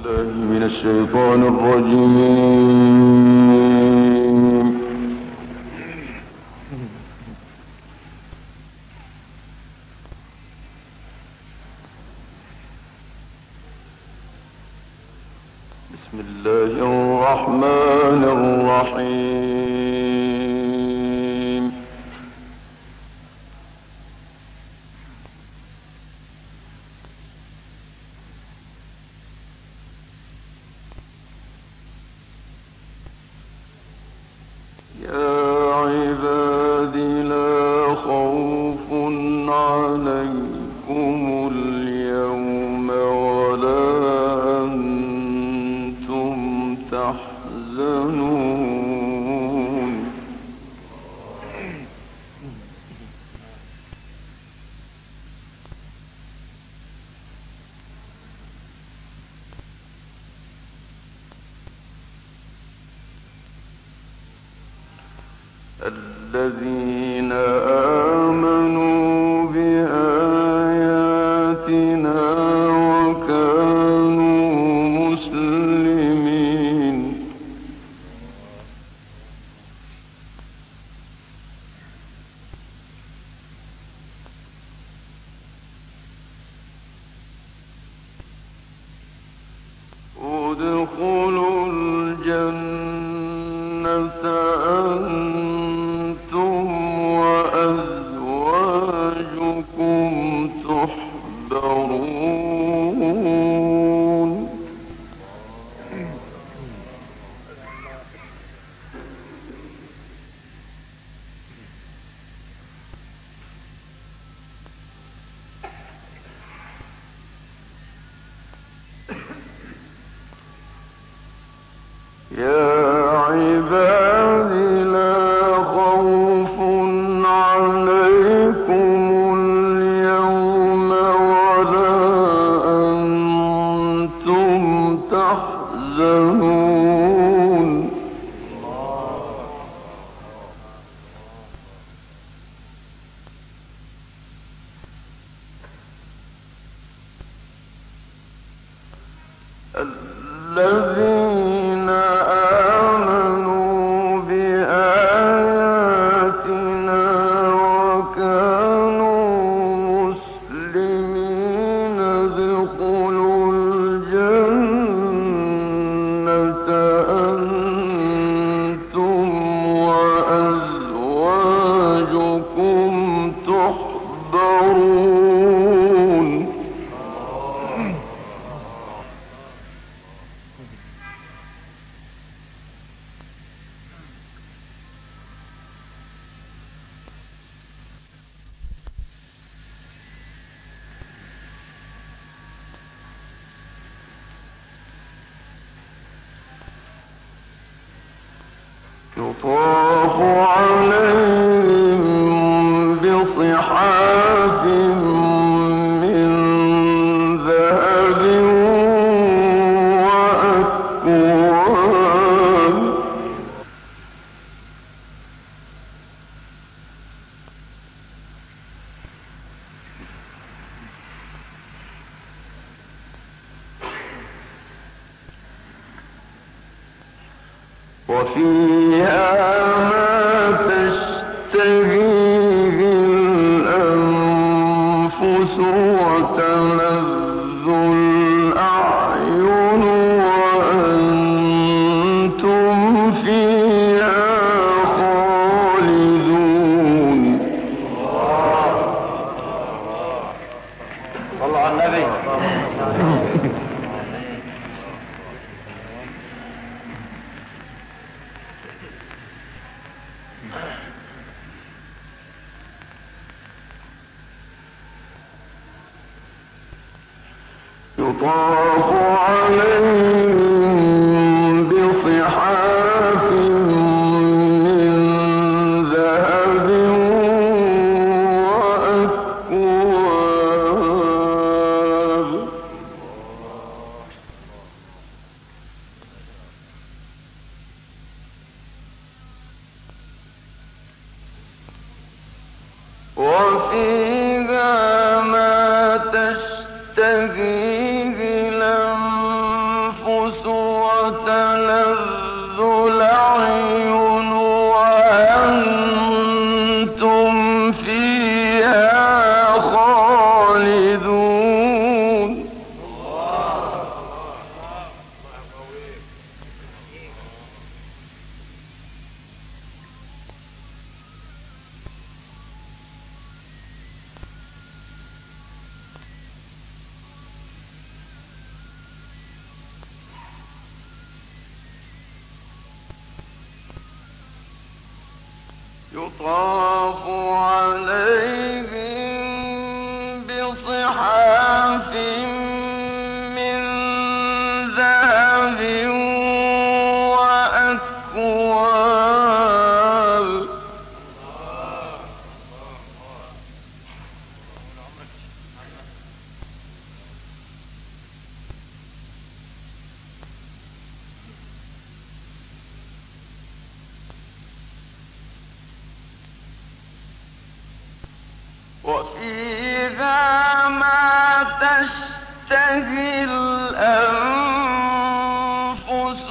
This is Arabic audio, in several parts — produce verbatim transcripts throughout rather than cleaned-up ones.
من الشيطان الرجيم. بسم الله الرحمن الرحيم. يا عباد لا خوف عليكم اليوم ولا أنتم تحزنون. الذين آمنوا بآياتنا وكانوا مسلمين. ادخلوا الجنة أنتم وأزواجكم تحبرون. يا عباد لا خوف عليكم اليوم ولا أنتم تحزنون. الذين آمنوا بآياتنا وكانوا مسلمين ادخلوا الجنة أنتم وأزواجكم تحبرون. يطاف عليهم بصحاف من ذهب وأكواب. وفيها ما تشتهيه الأنفس وتلذ الأعين وأنتم فيها خالدون. صلوا على النبي. يطاف عليهم بصحاف من ذهب وأكواب. وفيها ما تشتهيه الأنفس يطاف عليهم بصحاف من ذهب وأكواب. وفيها ما تشتهي الأنفس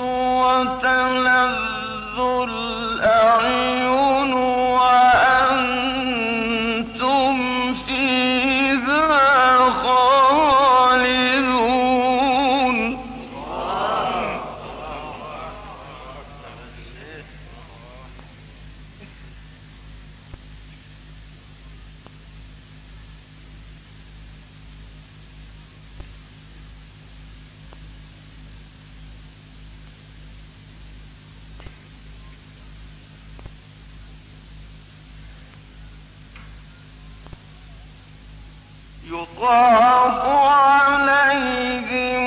وتلذ الأعين وأنتم فيها خالدون. يطاف عليهم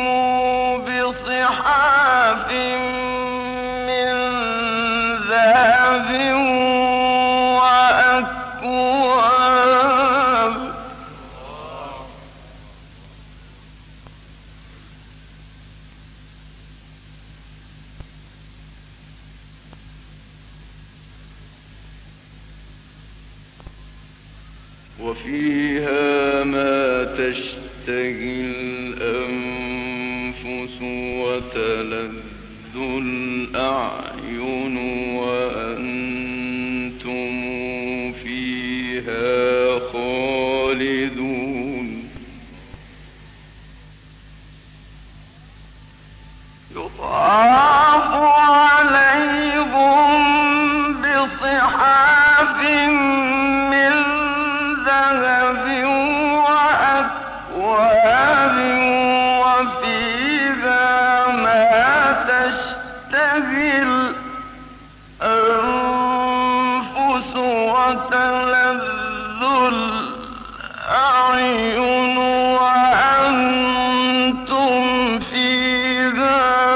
بصحاف من ذهب وأكواب. وفيها ما تشتهي الأنفس وتلذ الأعين وأنتم فيها خالدون. يطاف عليهم بصحاف من ذهب وأكواب وفيها ما تشتهي الأنفس وتلذ الأعين وأنتم فيها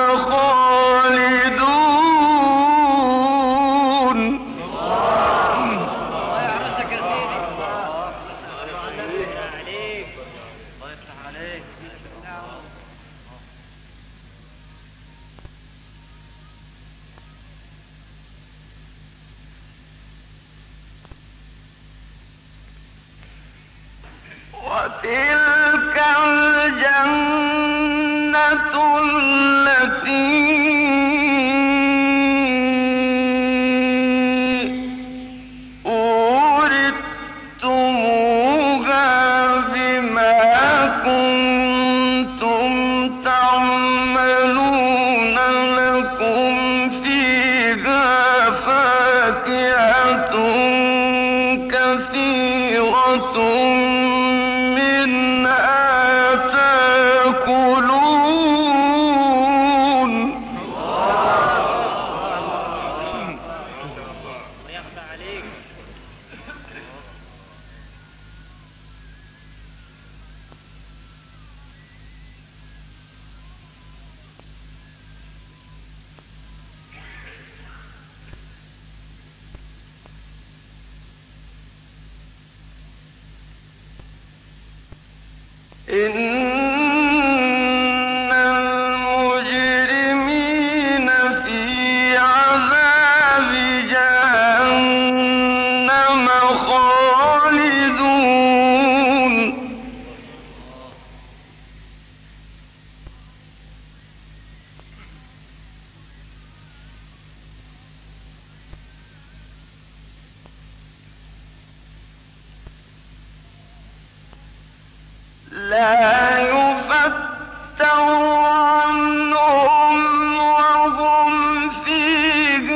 خالدون. الله يعرفك يا سيدي. الله يفتح عليك. الله يفتح عليك. وتلك الجنة التي أورثتموها بما كنتم تعملون لكم فيها فاكهة كثيرة إن المجرمين في عذاب جهنم خالدون. لا يفتر عنهم وهم فيه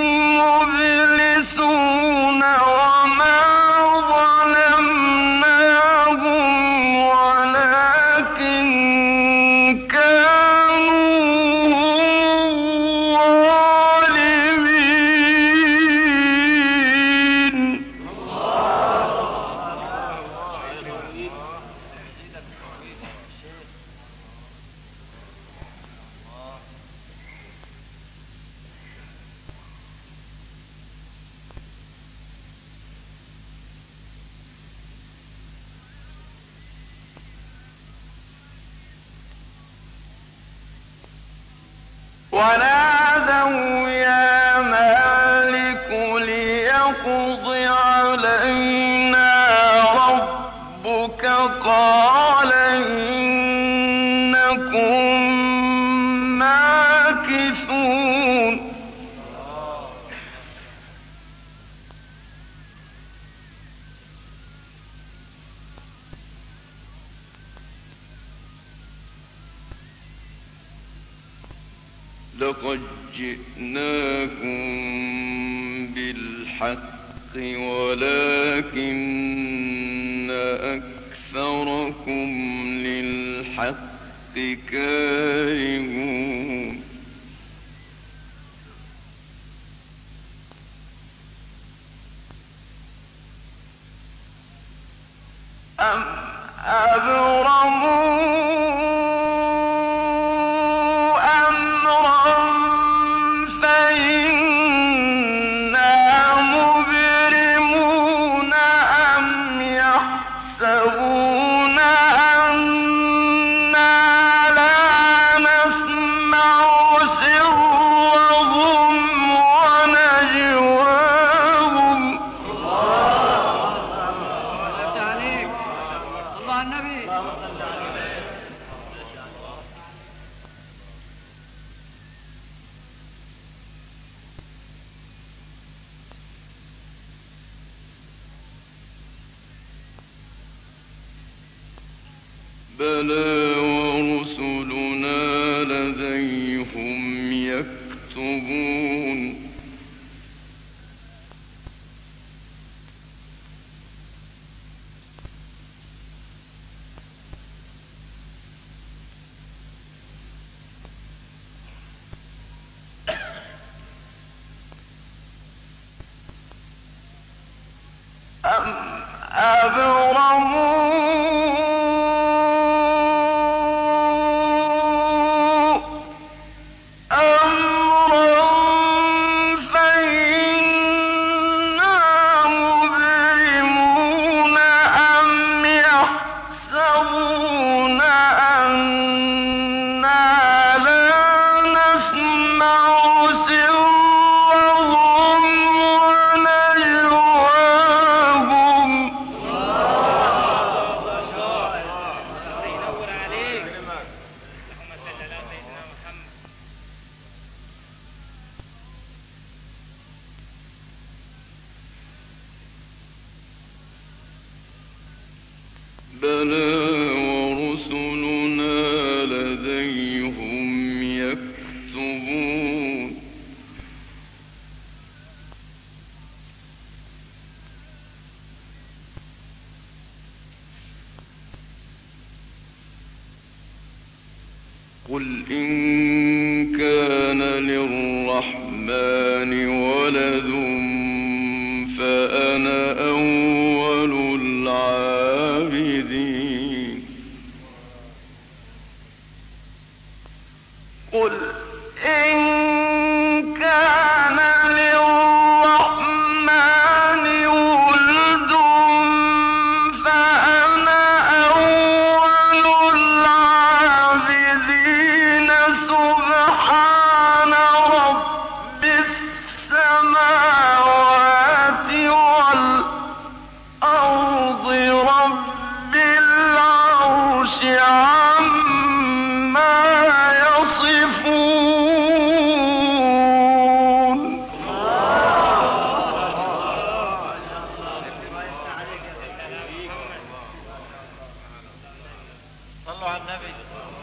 مبلسون وما ظلمناهم ولكن كانوا هم الظالمين. ونادوا يا مالك ليقض علينا ربك قال إنكم ماكثون لقد جئناكم بالحق ولكن أكثركم للحق كارهون أم أبرموا بلى ورسلنا لديهم يكتبون أم أبرموا بلى ورسلنا لديهم يكتبون قل إن كان للرحمن ولد فأنا أول العابدين قل إن كان للرحمن ولد فأنا أول العابدين سبحان رب السماوات والأرض رب العرش عما يصفون صلوا على النبي.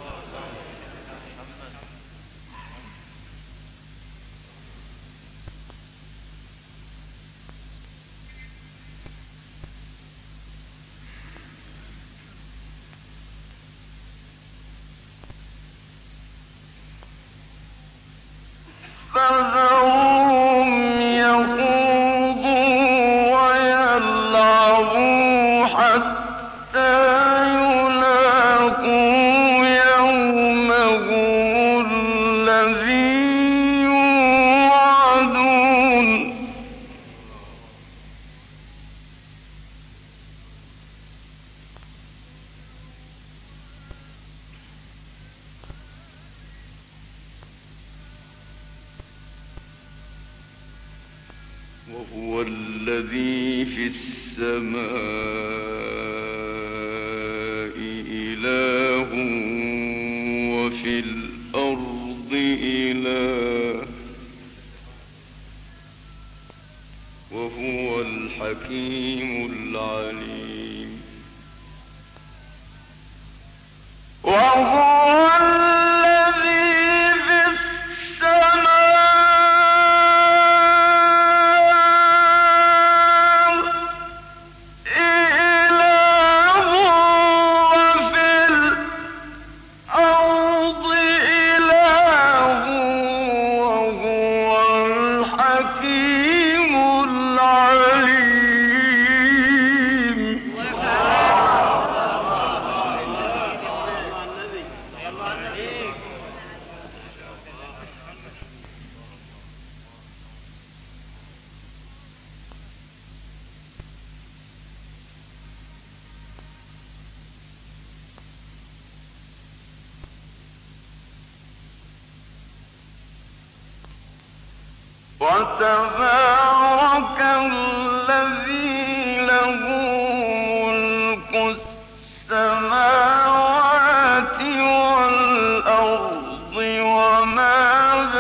فذرهم يخوضوا ويلعبوا حتى يلاقوا يومهم الذي يوعدون وهو الذي في السماء إله وفي الأرض إله وهو الحكيم العليم وهو وتبارك الذي له ملك السماوات والأرض وما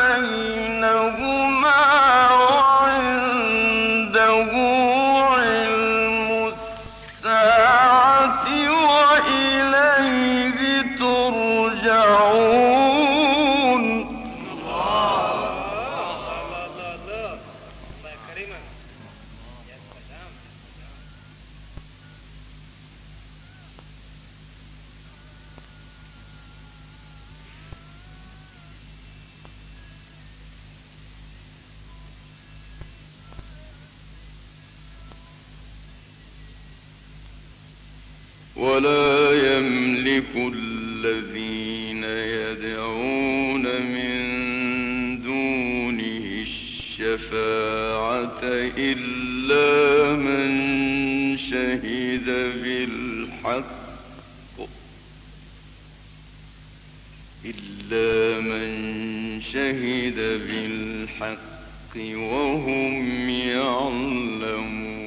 بينهما وعنده علم الساعة وإليه ترجعون. ولا يملك الذين يدعون من دونه الشفاعة إلا من شهد بالحق إلا من شهد بالحق وهم يعلمون.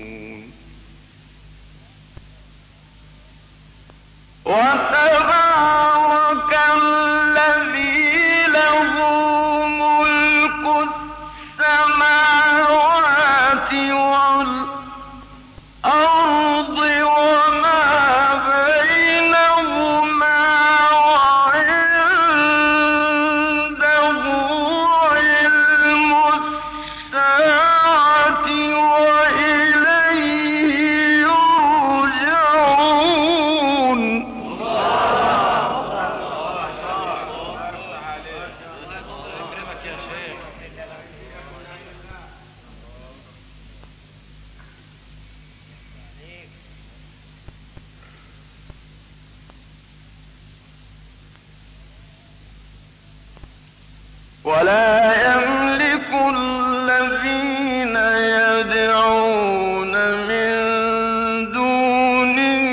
وتبارك الذي له ملك السماوات والأرض وما بينهما وعنده علم الساعة وإليه يرجعون. ولا يملك الذين يدعون من دونه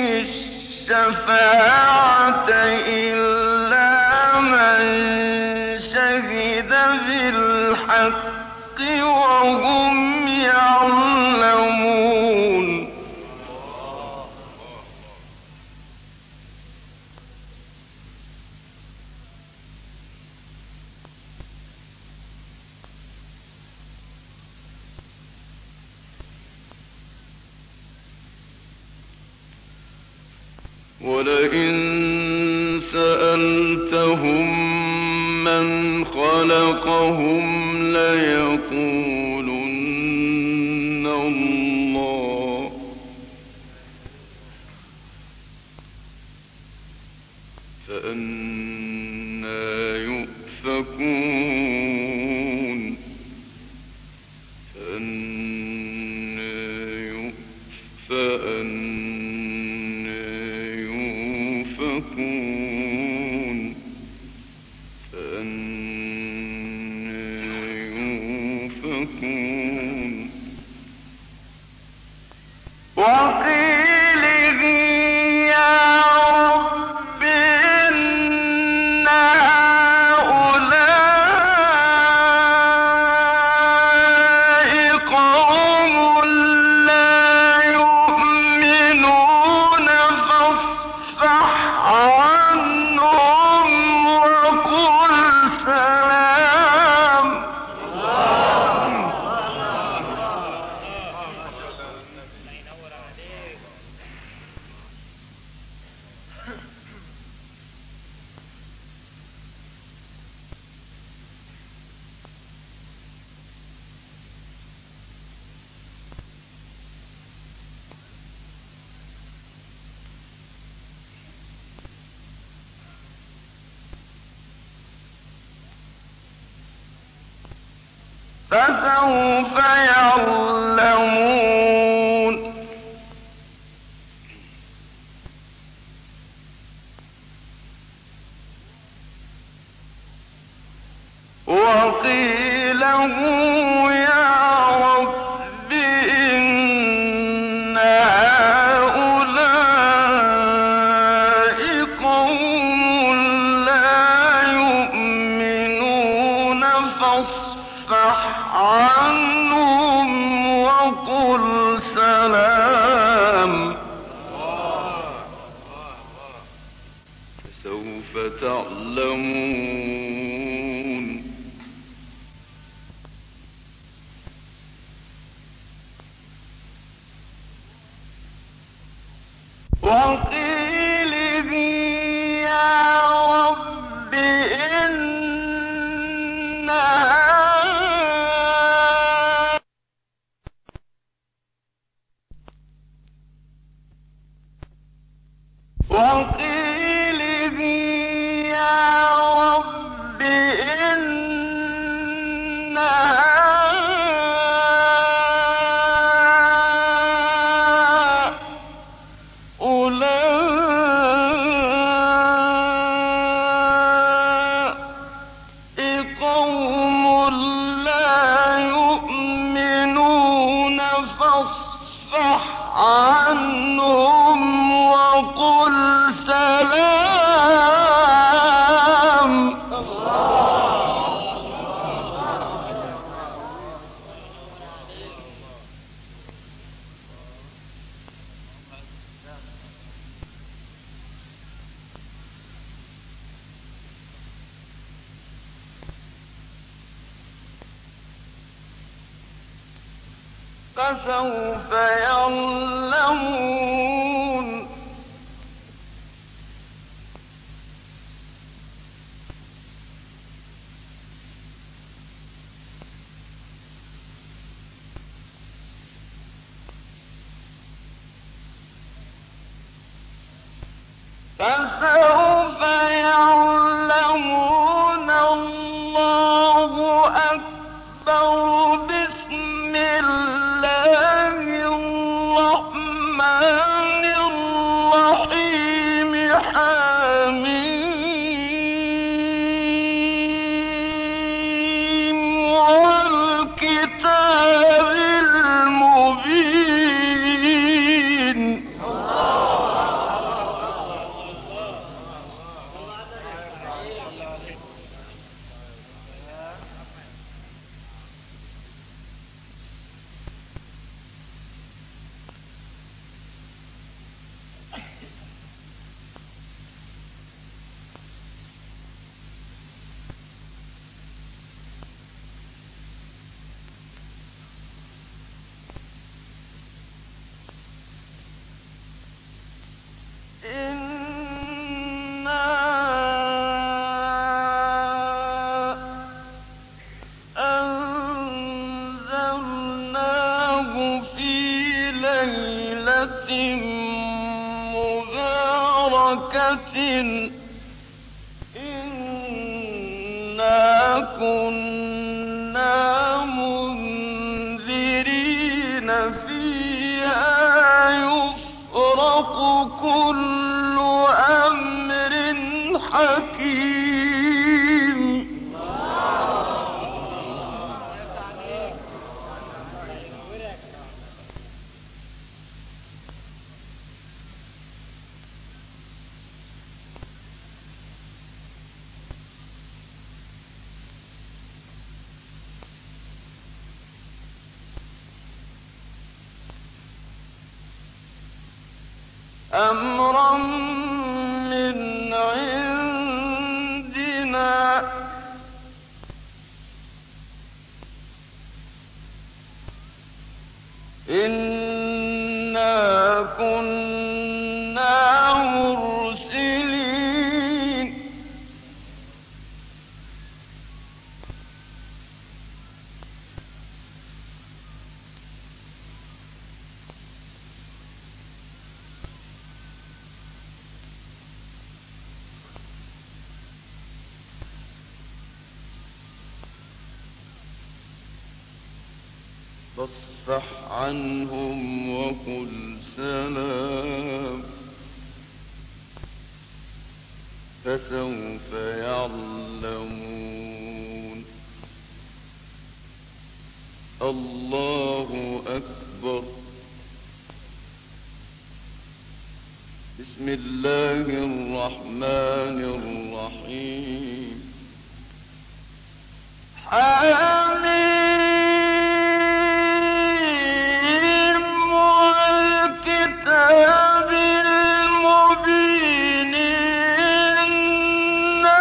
الشفاعة إلا من شهد بالحق وهم يعلمون. ولئن سألتهم من خلقهم ليقولن الله فأنى يؤفكون فأنى يؤفكون وقيله يا رب إن هؤلاء قوم فسوف يعلمون وقيل يا رب إن هؤلاء قوم لا يؤمنون فاصفح عنهم وقل سلام فسوف تعلمون وقيله يا رب إن هؤلاء وقيله يا رب إن هؤلاء قوم لا يؤمنون فاصفح عنهم وقل سلام فسوف يعلمون فسوف يعلمون الله أكبر بسم الله الرحمن الرحيم حميم والكتاب المبين إنا أنزلناه في ليلة مباركة إنا كنا منذرين فيها يفرق كل أمر حكيم أمرا من عندنا إنا كنا مرسلين فاصفح عنهم وقل سلام فسوف يعلمون. الله أكبر. بسم الله الرحمن الرحيم. حميم والكتاب المبين إنا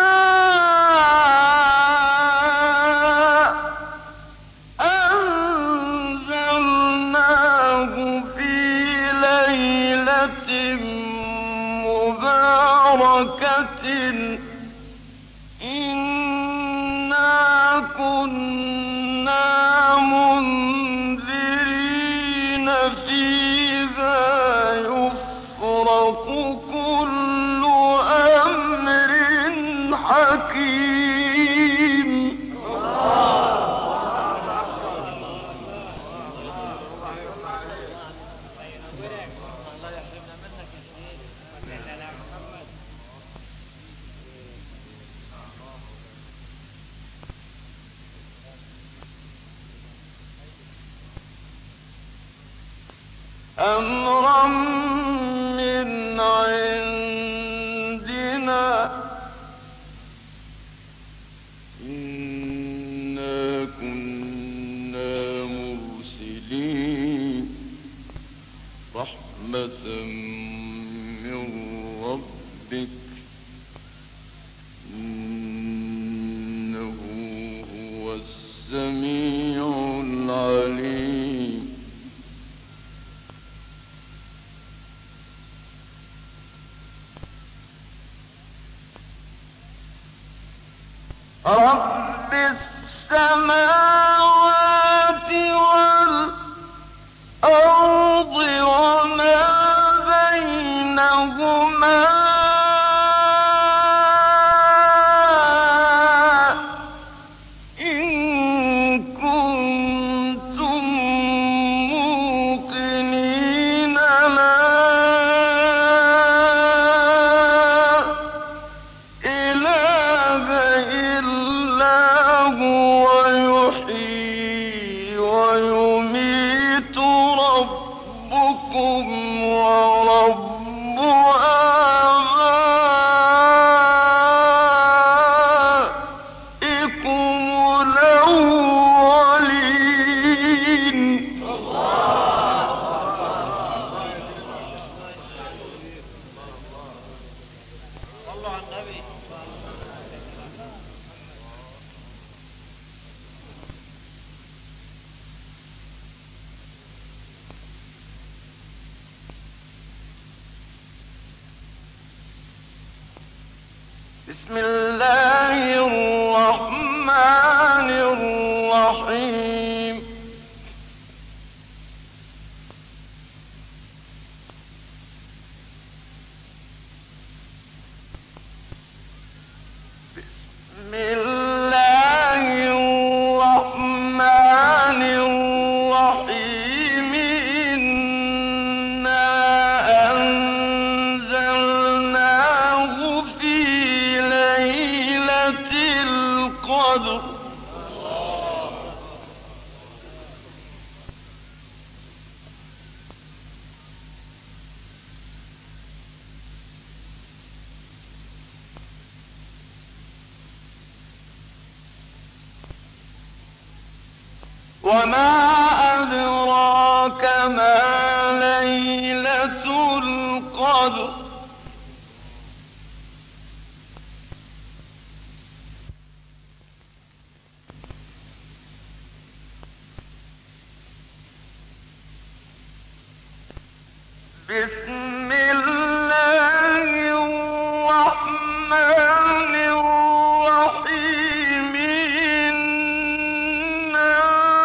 أنزلناه في ليلة مباركة إنا كنا منذرين فيها يفرق كل أمر حكيم. أمرا من عندنا إنا كنا مرسلين رحمة من ربك إنه هو السميع العليم. رب السماوات والأرض وما بينهما إن كنتم موقنين لا إله إلا هو يحيي ويميت ربكم ورب آبائكم الأولين. صلوا على النبي. بسم الله الرحمن الرحيم. بسم الله الرحمن الرحيم. إنا أنزلناه في ليلة القدر وما أدراك ما ليلة القدر. بسم الله الرحمن الرحيم. إنا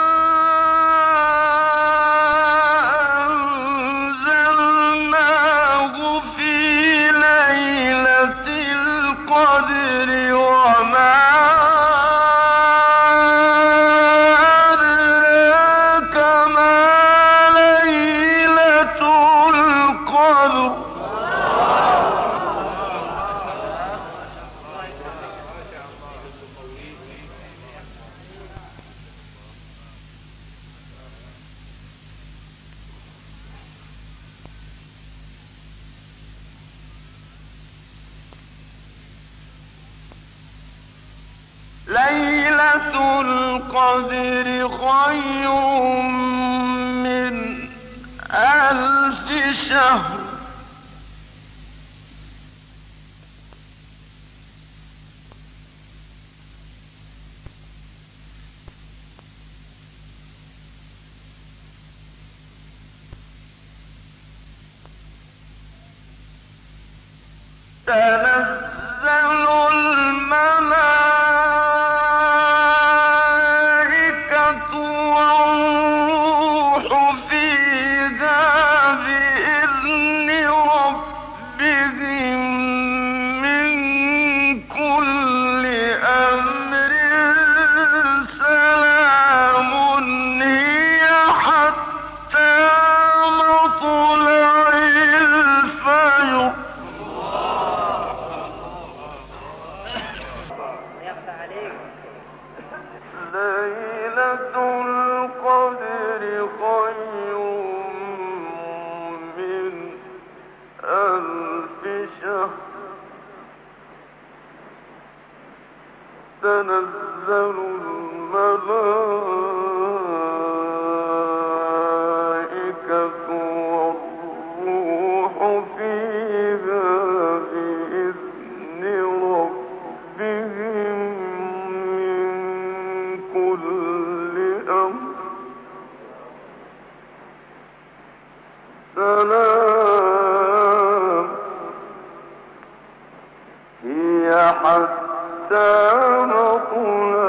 أنزلناه في ليلة القدر وما أدراك ليلة القدر خير من ألف شهر تنزل الملائكة تنزل الملائكة والروح فيها بإذن ربهم من كل أمر سلام هي حتى مطلع